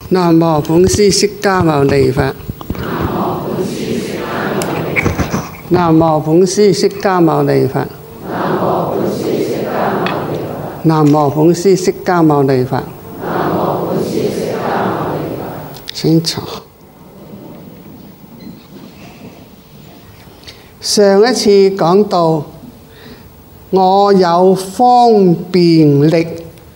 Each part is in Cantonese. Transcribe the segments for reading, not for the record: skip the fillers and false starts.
南無本師釋迦牟尼佛。南無本師釋迦牟尼佛。南無本師釋迦牟尼佛。清楚。上一次講到我有方便力，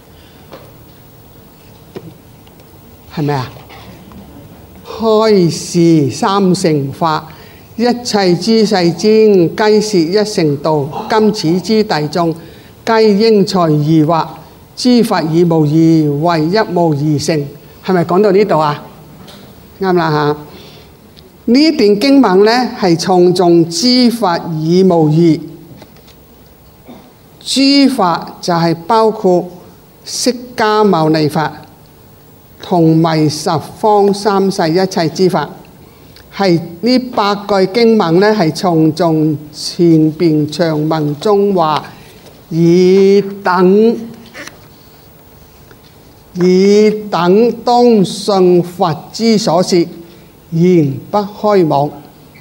係咪啊？開示三乘法，一切諸世尊，皆是一乘道。今此諸大眾，皆應隨疑惑，諸法已無異，唯一無二乘。係咪講到呢度啊？啱啦嚇。呢段經文呢係重重諸法已無異。諸法就係包括釋迦牟尼佛同埋十方三世一切諸法。係呢8句經文呢係重重前邊長文中話以等當信佛之所說，言不虛妄。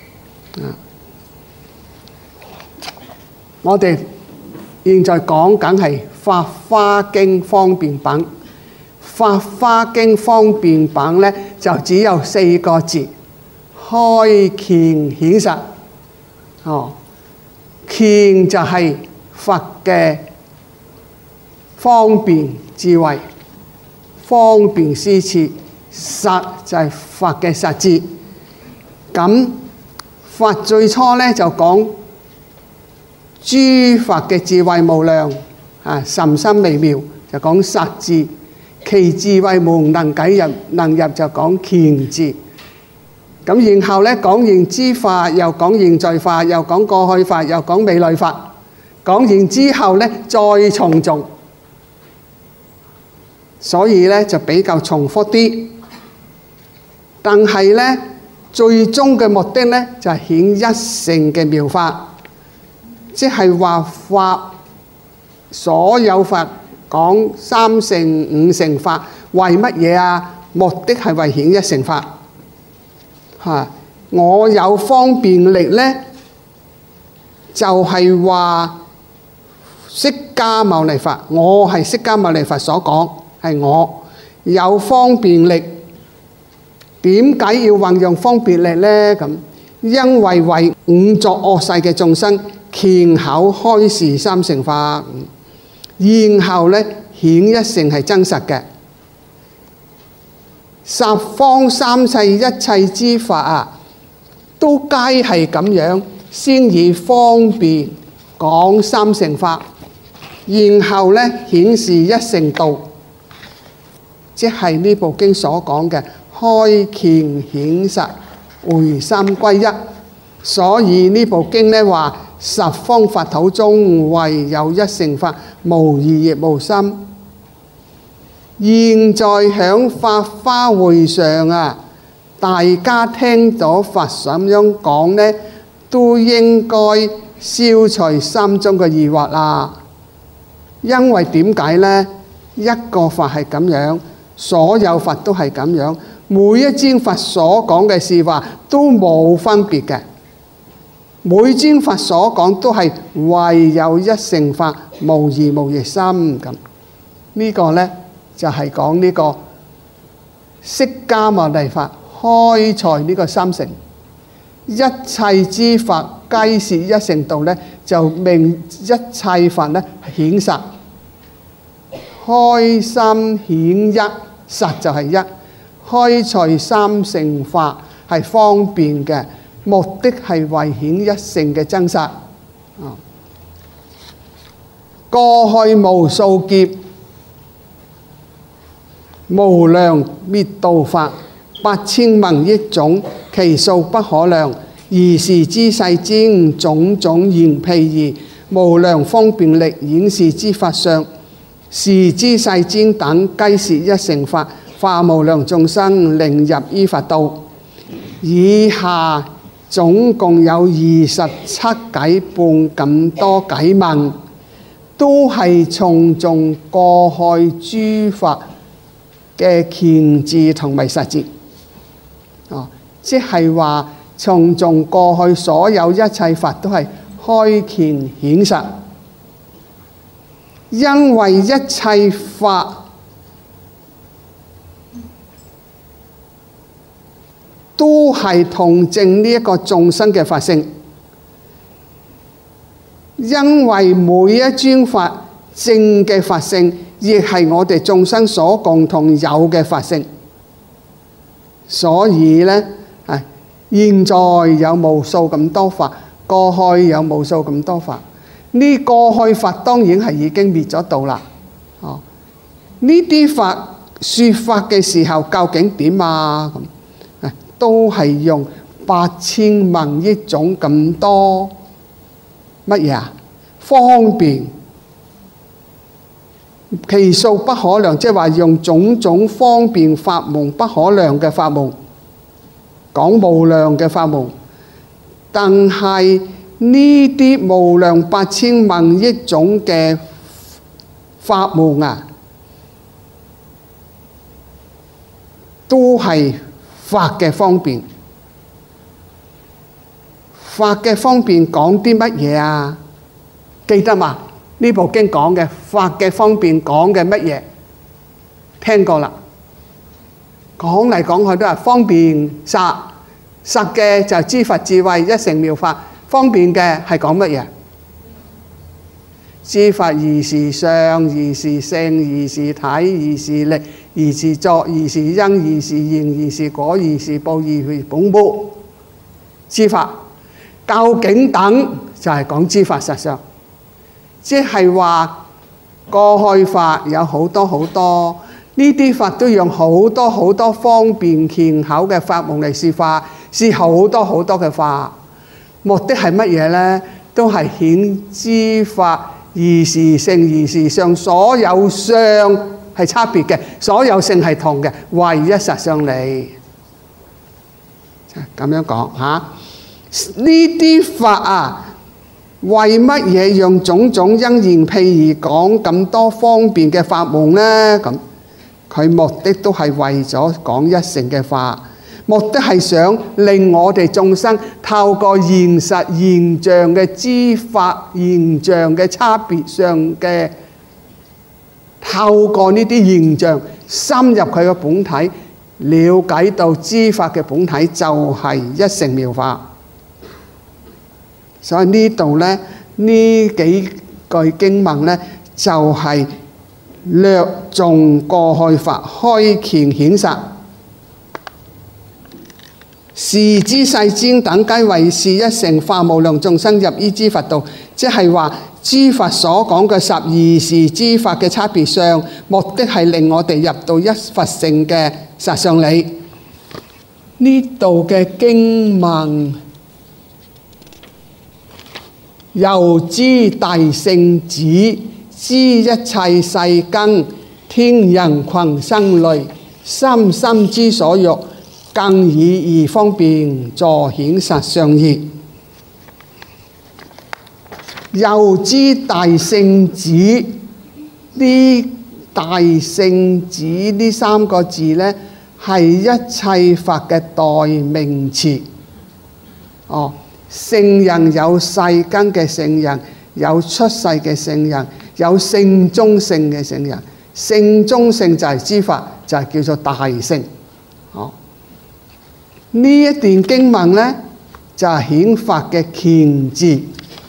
我哋現在講緊係《法華經》方便品。《法華經》方便品呢，就只有4個字：開權顯實。權就係佛嘅方便智慧，方便施設；實就係佛嘅實質。咁佛最初呢就講諸佛嘅智慧無量，甚深微妙，就講實字；其智慧無能計入，能入就講權字。咁然後呢講完諸法，又講現在法，又講過去法，又講未來法。講完之後呢，再重重，所以呢就比較重複啲。但係呢，最終嘅目的呢，就係顯一乘嘅妙法，即係話法所有法講3乘5乘法，為乜嘢啊？目的係為顯一乘法。我有方便力呢，就係話釋迦牟尼佛，我係釋迦牟尼佛所講，係我有方便力。點解要運用方便力呢？咁因為為5濁惡世嘅眾生權口開示三乘法，然後呢顯一乘係真實嘅。十方三世一切諸法啊，都皆係咁樣，先以方便講三乘法，然後呢顯示一乘道，即係呢部經所講嘅開權顯實，會三歸一。所以呢部經呢話十方佛土中唯有一乘法，無二亦無三。現在響法華會上啊，大家聽咗佛咁樣講呢，都應該消除心中嘅疑惑啦。因為點解呢？一個法係咁樣，所有法都係咁樣，每一尊佛所講嘅是話都冇分別嘅。每尊佛所講都係唯有一乘法，無二無亦三咁。呢個呢，就係講呢個釋迦牟尼佛開採呢個三乘，一切諸法皆是一乘道呢，就命一切法呢顯實，開心顯一，實就係一，開採三乘法係方便嘅，目的係為顯一乘嘅真實。過去無數劫，無量滅度法，8,000萬億種，其數不可量。如是諸世尊，種種現譬喻，無量方便力演示之法相。是諸世尊等，皆是一乘法，化無量眾生，令入於佛道。以下總共有27偈半咁多偈文，都係重重過去諸法嘅權字同埋實字。即係話從過去所有一切法都係開權顯實，因為一切法都係同證呢一個眾生嘅法性，因為每一尊法證嘅法性，亦係我哋眾生所共同有嘅法性。所以呢，現在有無數咁多法，過去有無數咁多法。呢過去法當然係已經滅咗道啦。呢啲法說法嘅時候究竟點啊？都係用8000萬億種咁多乜嘢啊？方便，其數不可量，即係話用種種方便法門，不可量嘅法門，講無量嘅法門。但係呢啲無量8000萬億種嘅法門啊，都係法嘅方便。法嘅方便講啲乜嘢啊？記得嘛？呢部經講嘅法嘅方便講嘅乜嘢？聽過啦。講嚟講去都係方便實，實嘅就係知法智慧一乘妙法，方便嘅係講乜嘢？知法而是相，而是性，而是體，而是力，而是作，而是因，而是緣，而是果，而是報，而是本末。知法究竟等就係講知法實相，即係話過去法有好多好多，呢啲法都用好多好多方便巧口嘅法門嚟說法，是好多好多嘅法。目的係乜嘢呢？都係顯知法而是性而是相，所有相係差別嘅，所有性係同嘅，唯一實相理。咁樣講嚇，呢啲法啊，為乜嘢用種種因緣譬喻講咁多方便嘅法門呢？咁佢目的都係為咗講一乘嘅法，目的係想令我哋眾生透過現實現象嘅知法現象嘅差別上嘅，透過呢啲現象深入佢嘅本體，了解到知法嘅本體就係一乘妙法。所以呢度呢，呢幾句經文呢，就係略頌過去法，開權顯實。是知世尊等皆為是一乘化無量眾生入於知法道，即係話知法所講嘅12時知法嘅差別相，目的係令我哋入到一佛性嘅實相理。呢度嘅經文又知大聖旨，知一切世間天人群生類，深深之所欲，更以而方便助顯實相義。又知大聖旨，呢大聖旨呢3個字呢，係一切法嘅代名詞。聖人有世間嘅聖人，有出世嘅聖人，有聖中聖嘅聖人。聖中聖就係知法，就係叫做大聖。呢一段經文呢，就係顯法嘅權字。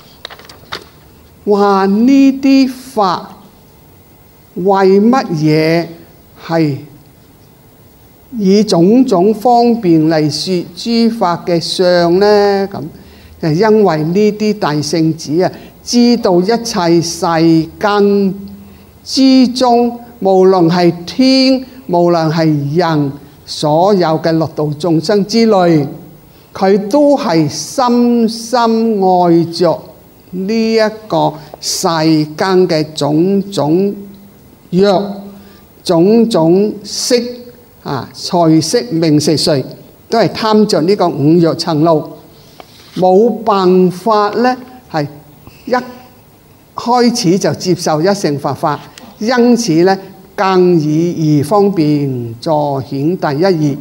話呢啲法為乜嘢係以種種方便嚟説諸法嘅相呢？咁就因為呢啲大聖旨啊，知道一切世間之中，無論係天，無論係人，所有嘅六道眾生之類，佢都係深深愛着呢一個世間嘅種種欲、種種色財色名食睡，都係貪着呢個五欲塵路，冇辦法呢係一開始就接受一乘佛法，因此呢， 更以義方便助顯第一義。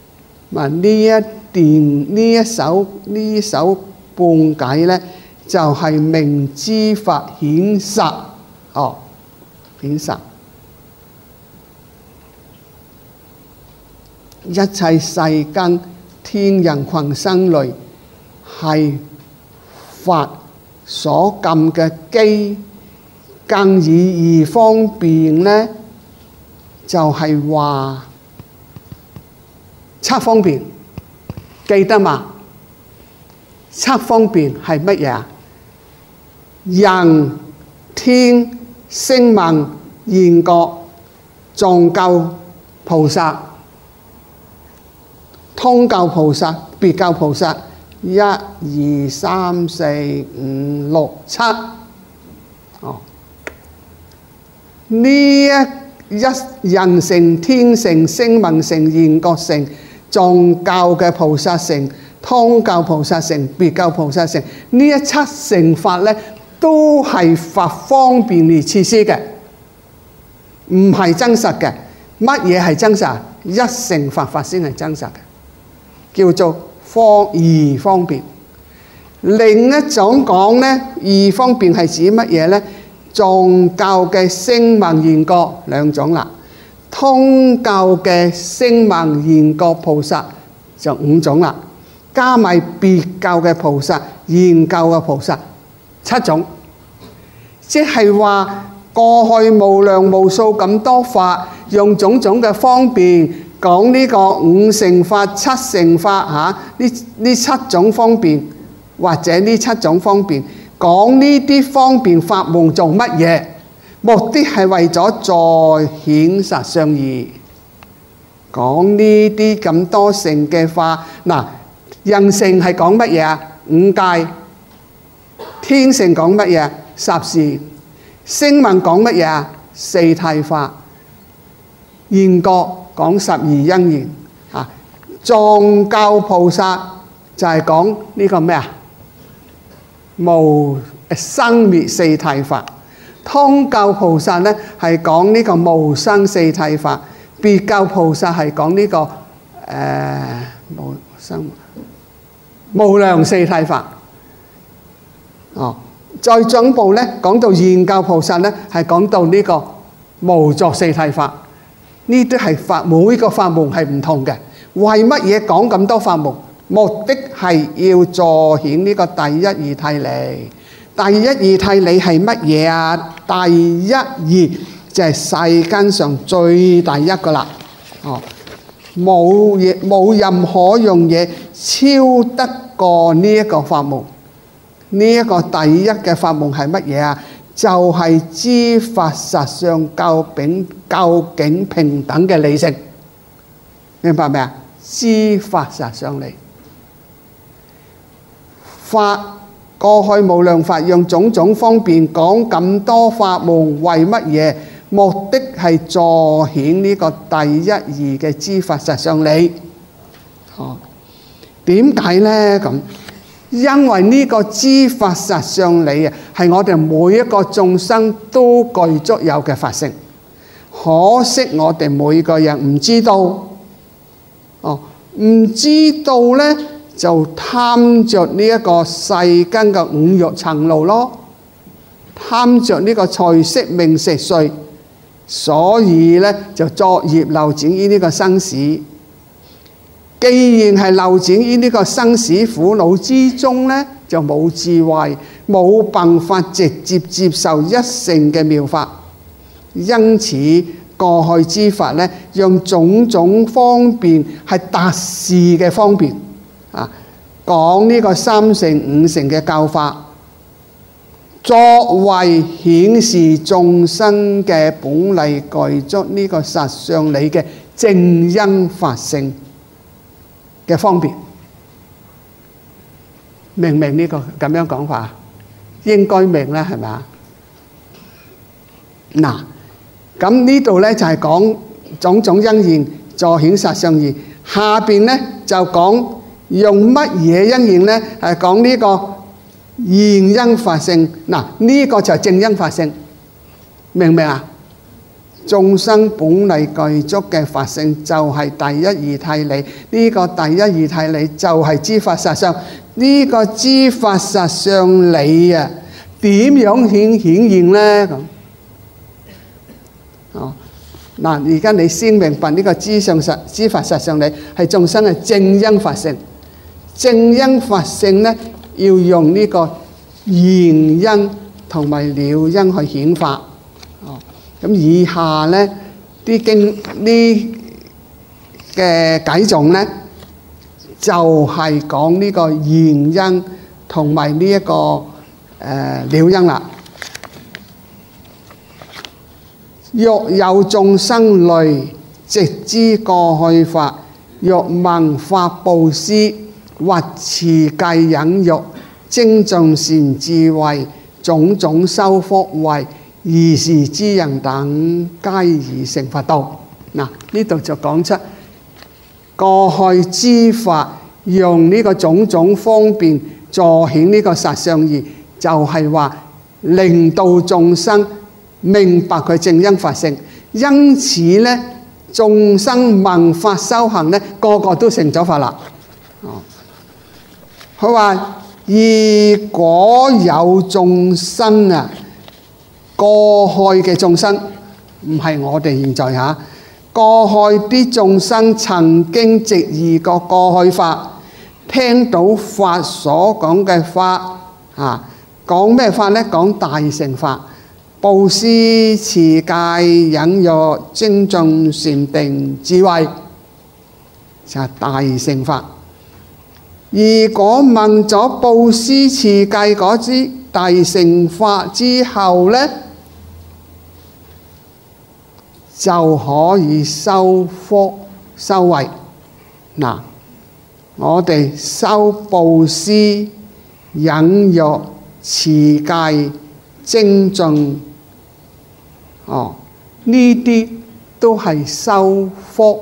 呢首半偈呢，就係明知法顯實，顯實一切世間天人群生類係法所禁嘅機，更以義方便呢，就係話七方便，記得嘛？七方便係乜嘢啊？人、天、聲聞、緣覺、藏救菩薩、通救菩薩、別救菩薩，一、二、三、四、五、六、七。呢一人乘、天乘、聲聞乘、緣覺乘、藏救嘅菩薩乘、通救菩薩乘、別救菩薩乘，呢一七乘法呢，都係佛方便而設施嘅，唔係真實嘅。乜嘢係真實？一乘法先係真實嘅，叫做義方便。另一種講呢，義方便係指乜嘢呢？藏救嘅聲聞緣覺兩種啦，通救嘅聲聞緣覺菩薩就五種啦，加埋別救嘅菩薩、緣救嘅菩薩七種。即係話過去無量無數咁多法，用種種嘅方便講呢個五乘法、七乘法呢七種方便，或者呢七種方便。講呢啲方便法門做乜嘢？目的係為咗再顯實相義。講呢啲咁多乘嘅法，人乘係講乜嘢啊？五戒。天乘講乜嘢？十事。聲聞講乜嘢啊？四諦法。緣覺講十二因緣。藏救菩薩就係講呢個咩啊？無生滅四諦法。通救菩薩呢係講呢個無生四諦法。別救菩薩係講呢個無生無量四諦法。再進一步呢，講到緣救菩薩呢係講到呢個無作四諦法。呢啲係法，每個法門係唔同嘅。為乜嘢講咁多法門？目的係要助顯呢個第一義諦理。第一義諦理係乜嘢啊？第一義就係世間上最第一個啦。冇任何樣嘢超得過呢一個法門。呢一個第一嘅法門係乜嘢啊？就係知法實相究竟平等嘅理性。明白未啊？知法實相理。法過去無量法，用種種方便講咁多法門，為乜嘢？目的係助顯呢個第一義嘅知法實相理。點解呢？咁因為呢個知法實相理啊，係我哋每一個眾生都具足有嘅法性。可惜我哋每個人唔知道，唔知道呢，就貪着呢一個世間嘅五欲塵勞咯，貪着呢個財色名食睡，所以呢就作業流轉於呢個生死。既然係流轉於呢個生死苦惱之中呢，就冇智慧，冇辦法直接接受一乘嘅妙法。因此過去之法呢，用種種方便係達事嘅方便講呢個三乘五乘嘅教法，作為顯示眾生嘅本嚟具足呢個實相理嘅正因法性嘅方便。明唔明呢個咁樣講法？應該明啦，係咪？嗱，咁呢度呢就係講種種因緣助顯實相義。下邊呢就講用乜嘢因緣呢？係講呢個現因法性。嗱，呢個就係正因法性，明唔明啊？ 眾生本嚟具足嘅法性就係第一義諦理，呢個第一義諦理就係知法實相。呢個知法實相理啊，點樣顯現呢？咁嗱，而家你先明白呢個知法實相理係眾生嘅正因法性。正因法性呢，要用呢個現因同埋了因去顯化。咁以下呢啲經呢嘅偈頌呢，就係講呢個現因同埋呢一個了因啦。若有眾生類直知過去法，若聞法布施或持戒忍辱精進善智慧種種修福慧如是之人等，皆已成佛道。嗱，呢度就講出過去知法用呢個種種方便助顯呢個實相義，就係話令到眾生明白佢正因法性。因此呢，眾生聞法修行呢，個個都成咗法啦。佢話如果有眾生啊，過去嘅眾生唔係我哋現在嚇，過去啲眾生曾經直遇過過去法，聽到法所講嘅法啊，講咩法呢？講大乘法，布施、持戒、忍辱、精進、禪定、智慧，就係大乘法。如果問咗布施、持戒嗰支大乘法之後呢，就可以修福修慧。嗱，我哋修布施、忍辱、持戒、精進，呢啲都係修福。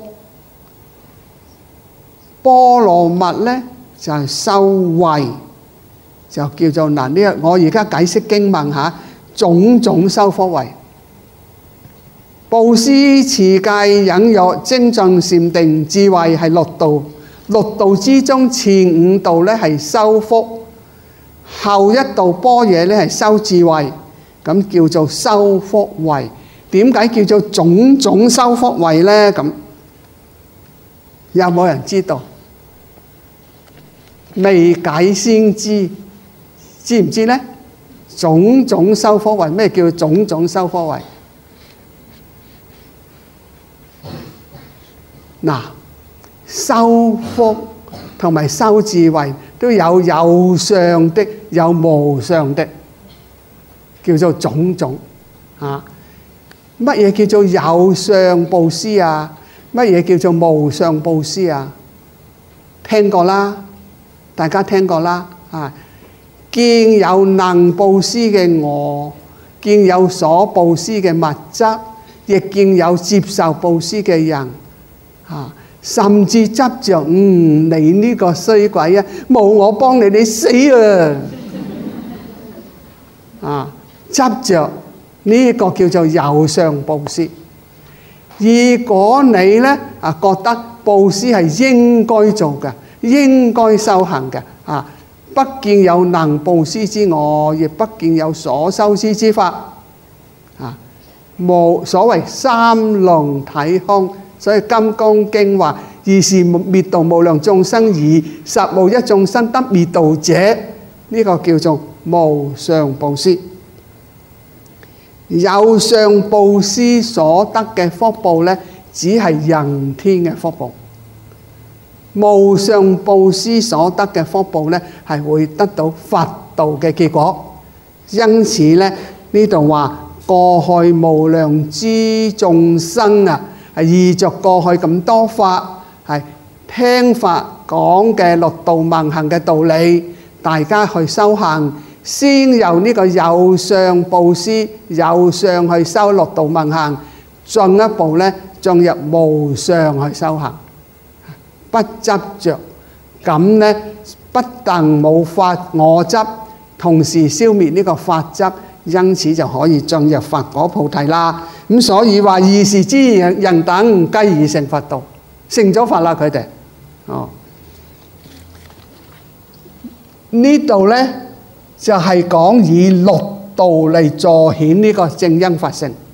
波羅蜜呢，就係修慧，就叫做嗱呢個我而家解釋經文嚇，種種修福慧。布施、持戒、忍辱、精進、禪定、智慧係六道。六道之中，前五道呢係修福，後一道般若呢係修智慧，咁叫做修福慧。點解叫做種種修福慧呢？咁有冇人知道？未解先知，知唔知呢？種種修福慧，咩叫種種修福慧？嗱，修福同埋修智慧都有相的，有無相的，叫做種種嚇。乜嘢叫做有相布施啊？乜嘢叫做無相布施啊？聽過啦，大家聽過啦啊！見有能布施嘅我，見有所布施嘅物質，亦見有接受布施嘅人。甚至執着你呢個衰鬼啊，冇我幫你，你死啊！執着呢個叫做有相布施。如果你呢覺得布施係應該做嘅，應該修行嘅不見有能布施之我，亦不見有所修施之法無所謂三輪體空。所以《金剛經》話：如是滅度無量眾生已，實無一眾生得滅度者。呢個叫做無上布施。有上布施所得嘅福報呢，只係人天嘅福報。無上布施所得嘅福報呢，係會得到佛道嘅結果。因此呢，呢度話過去無量之眾生係依着過去咁多法，係聽法講嘅六道問行嘅道理，大家去修行，先由呢個有相布施、有相去修六道問行，進一步呢進入無相去修行，不執着，咁呢不但冇法我執，同時消滅呢個法執，因此就可以進入佛果菩提啦。 咁所以話二時之人等繼而成佛道，成咗佛啦佢哋。呢度呢就係講以六道嚟助顯呢個正因法性。